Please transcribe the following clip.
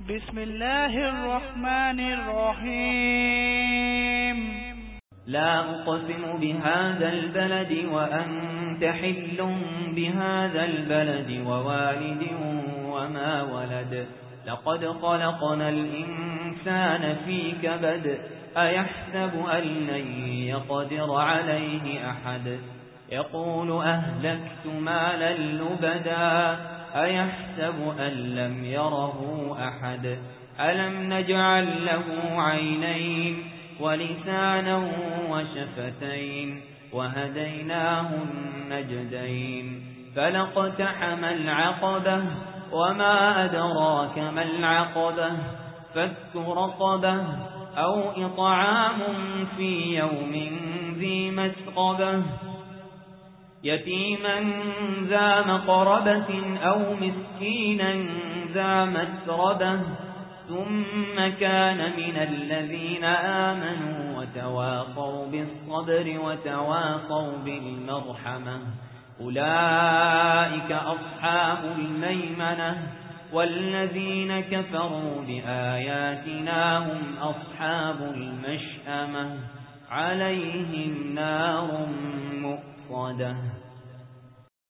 بسم الله الرحمن الرحيم لا أقسم بهذا البلد وأنت حل بهذا البلد ووالد وما ولد لقد خلقنا الإنسان في كبد أيحسب أن لن يقدر عليه أحد يقول أهلكت مالا لبدا أيحسب أن لم يره أحد ألم نجعل له عينين ولسانا وشفتين وهديناه النجدين فلاقتحم العقبة وما أدراك ما العقبة فك رقبة أو إطعام في يوم ذي مسغبة يتيما ذا مقربة أو مسكينا ذا مسربة ثم كان من الذين آمنوا وتواصوا بالصبر وتواصوا بالمرحمة أولئك أصحاب الميمنة والذين كفروا بآياتنا هم أصحاب المشأمة عليهم نار مؤصدة